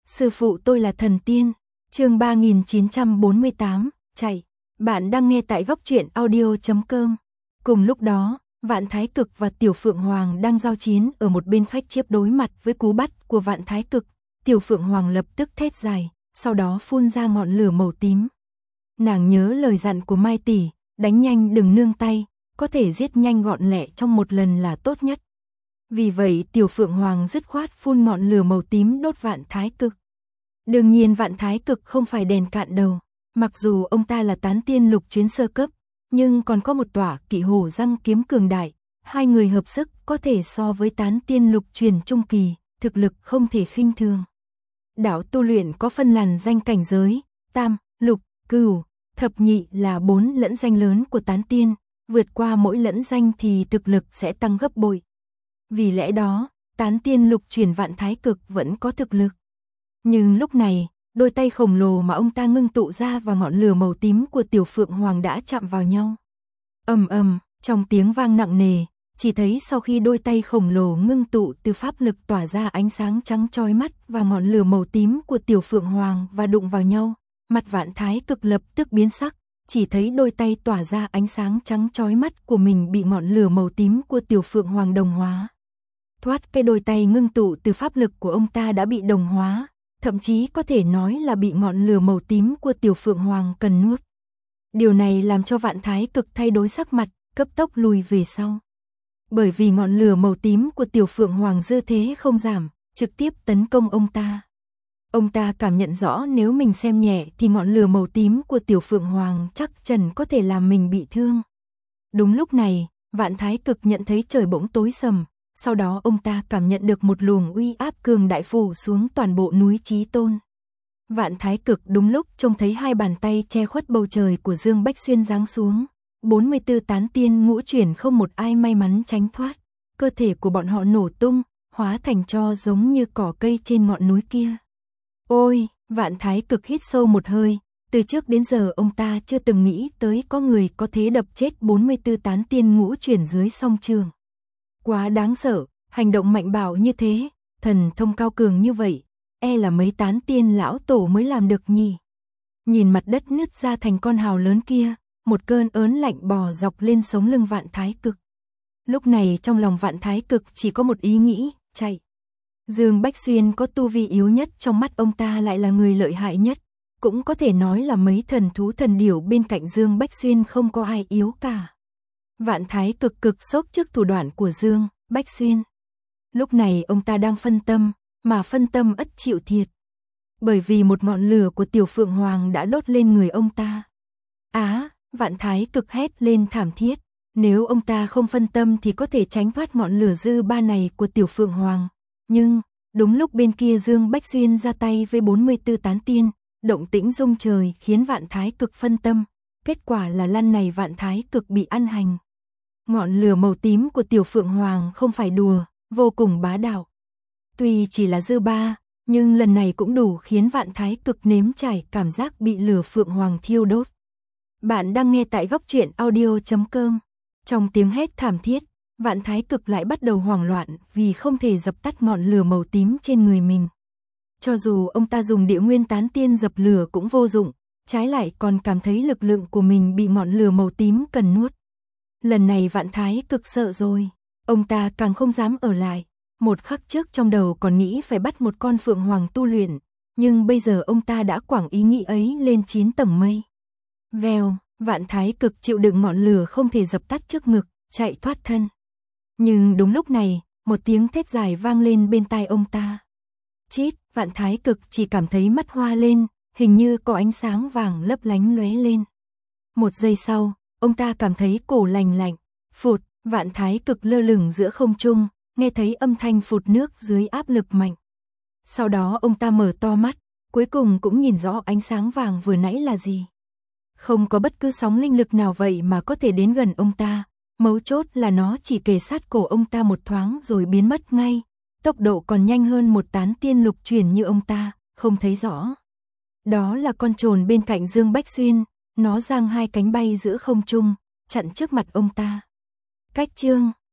Sư phụ tôi là thần tiên. Chương 3948, chạy. Bạn đang nghe tại góc truyện audio.com. Cùng lúc đó, Vạn Thái Cực và Tiểu Phượng Hoàng đang giao chiến ở một bên khách chiếp đối mặt với cú bắt của Vạn Thái Cực. Tiểu Phượng Hoàng lập tức thét dài, sau đó phun ra ngọn lửa màu tím. Nàng nhớ lời dặn của Mai tỷ, đánh nhanh đừng nương tay, có thể giết nhanh gọn lẹ trong một lần là tốt nhất. Vì vậy Tiểu Phượng Hoàng dứt khoát phun ngọn lửa màu tím đốt Vạn Thái Cực. Đương nhiên Vạn Thái Cực không phải đèn cạn đầu, mặc dù ông ta là tán tiên lục chuyến sơ cấp, nhưng còn có một tỏa Kỵ Hổ Răng kiếm cường đại, hai người hợp sức có thể so với tán tiên lục truyền trung kỳ, thực lực không thể khinh thường. Đạo tu luyện có phân làn danh cảnh giới, tam, lục, cửu, thập nhị là 4 lẫn danh lớn của tán tiên, vượt qua mỗi lẫn danh thì thực lực sẽ tăng gấp bội. Vì lẽ đó, tán tiên lục truyền Vạn Thái Cực vẫn có thực lực. Nhưng lúc này, đôi tay khổng lồ mà ông ta ngưng tụ ra và ngọn lửa màu tím của Tiểu Phượng Hoàng đã chạm vào nhau. Ầm ầm, trong tiếng vang nặng nề, chỉ thấy sau khi đôi tay khổng lồ ngưng tụ từ pháp lực tỏa ra ánh sáng trắng chói mắt và ngọn lửa màu tím của Tiểu Phượng Hoàng và đụng vào nhau, mặt Vạn Thái Cực lập tức biến sắc, chỉ thấy đôi tay tỏa ra ánh sáng trắng chói mắt của mình bị ngọn lửa màu tím của Tiểu Phượng Hoàng đồng hóa. Thoát cái đôi tay ngưng tụ từ pháp lực của ông ta đã bị đồng hóa, thậm chí có thể nói là bị ngọn lửa màu tím của Tiểu Phượng Hoàng cần nuốt. Điều này làm cho Vạn Thái Cực thay đổi sắc mặt, cấp tốc lùi về sau. Bởi vì ngọn lửa màu tím của Tiểu Phượng Hoàng dư thế không giảm, trực tiếp tấn công ông ta. Ông ta cảm nhận rõ nếu mình xem nhẹ thì ngọn lửa màu tím của Tiểu Phượng Hoàng chắc chắn có thể làm mình bị thương. Đúng lúc này, Vạn Thái Cực nhận thấy trời bỗng tối sầm, sau đó ông ta cảm nhận được một luồng uy áp cường đại phủ xuống toàn bộ núi Chí Tôn. Vạn Thái Cực đúng lúc trông thấy hai bàn tay che khuất bầu trời của Dương Bách Xuyên giáng xuống. 44 tán tiên ngũ chuyển không một ai may mắn tránh thoát, cơ thể của bọn họ nổ tung, hóa thành tro giống như cỏ cây trên ngọn núi kia. Ôi, Vạn Thái Cực hít sâu một hơi, từ trước đến giờ ông ta chưa từng nghĩ tới có người có thể đập chết 44 tán tiên ngũ chuyển dưới song trường. Quá đáng sợ, hành động mạnh bạo như thế, thần thông cao cường như vậy, e là mấy tán tiên lão tổ mới làm được nhỉ. Nhìn mặt đất nứt ra thành con hào lớn kia, một cơn ớn lạnh bò dọc lên sống lưng Vạn Thái Cực. Lúc này trong lòng Vạn Thái Cực chỉ có một ý nghĩ, chạy. Dương Bách Xuyên có tu vi yếu nhất, trong mắt ông ta lại là người lợi hại nhất, cũng có thể nói là mấy thần thú thần điểu bên cạnh Dương Bách Xuyên không có ai yếu cả. Vạn Thái Cực cực sốc trước thủ đoạn của Dương Bách Xuyên. Lúc này ông ta đang phân tâm, mà phân tâm ắt chịu thiệt. Bởi vì một ngọn lửa của Tiểu Phượng Hoàng đã đốt lên người ông ta. Vạn Thái Cực hét lên thảm thiết. Nếu ông ta không phân tâm thì có thể tránh thoát ngọn lửa dư ba này của Tiểu Phượng Hoàng. Nhưng, đúng lúc bên kia Dương Bách Xuyên ra tay với 44 tán tiên, động tĩnh rung trời khiến Vạn Thái Cực phân tâm. Kết quả là lần này Vạn Thái Cực bị ăn hành. Ngọn lửa màu tím của Tiểu Phượng Hoàng không phải đùa, vô cùng bá đạo. Tuy chỉ là dư ba, nhưng lần này cũng đủ khiến Vạn Thái Cực nếm trải cảm giác bị lửa Phượng Hoàng thiêu đốt. Bạn đang nghe tại góc truyện audio.com. Trong tiếng hét thảm thiết, Vạn Thái Cực lại bắt đầu hoảng loạn vì không thể dập tắt ngọn lửa màu tím trên người mình. Cho dù ông ta dùng địa nguyên tán tiên dập lửa cũng vô dụng, trái lại còn cảm thấy lực lượng của mình bị ngọn lửa màu tím cần nuốt. Lần này Vạn Thái Cực sợ rồi, ông ta càng không dám ở lại. Một khắc trước trong đầu còn nghĩ phải bắt một con Phượng Hoàng tu luyện, nhưng bây giờ ông ta đã quẳng ý nghĩ ấy lên 9 tầng mây. Vèo, Vạn Thái Cực chịu đựng ngọn lửa không thể dập tắt trước ngực, chạy thoát thân. Nhưng đúng lúc này, một tiếng thét dài vang lên bên tai ông ta. Chít, Vạn Thái Cực chỉ cảm thấy mắt hoa lên, hình như có ánh sáng vàng lấp lánh lóe lên. Một giây sau, ông ta cảm thấy cổ lành lạnh, phụt, Vạn Thái Cực lơ lửng giữa không trung, nghe thấy âm thanh phụt nước dưới áp lực mạnh. Sau đó ông ta mở to mắt, cuối cùng cũng nhìn rõ ánh sáng vàng vừa nãy là gì. Không có bất cứ sóng linh lực nào vậy mà có thể đến gần ông ta, mấu chốt là nó chỉ kề sát cổ ông ta một thoáng rồi biến mất ngay, tốc độ còn nhanh hơn một tán tiên lục chuyển như ông ta, không thấy rõ. Đó là con trồn bên cạnh Dương Bách Xuyên, nó giang hai cánh bay giữa không trung, chặn trước mặt ông ta. Cách chương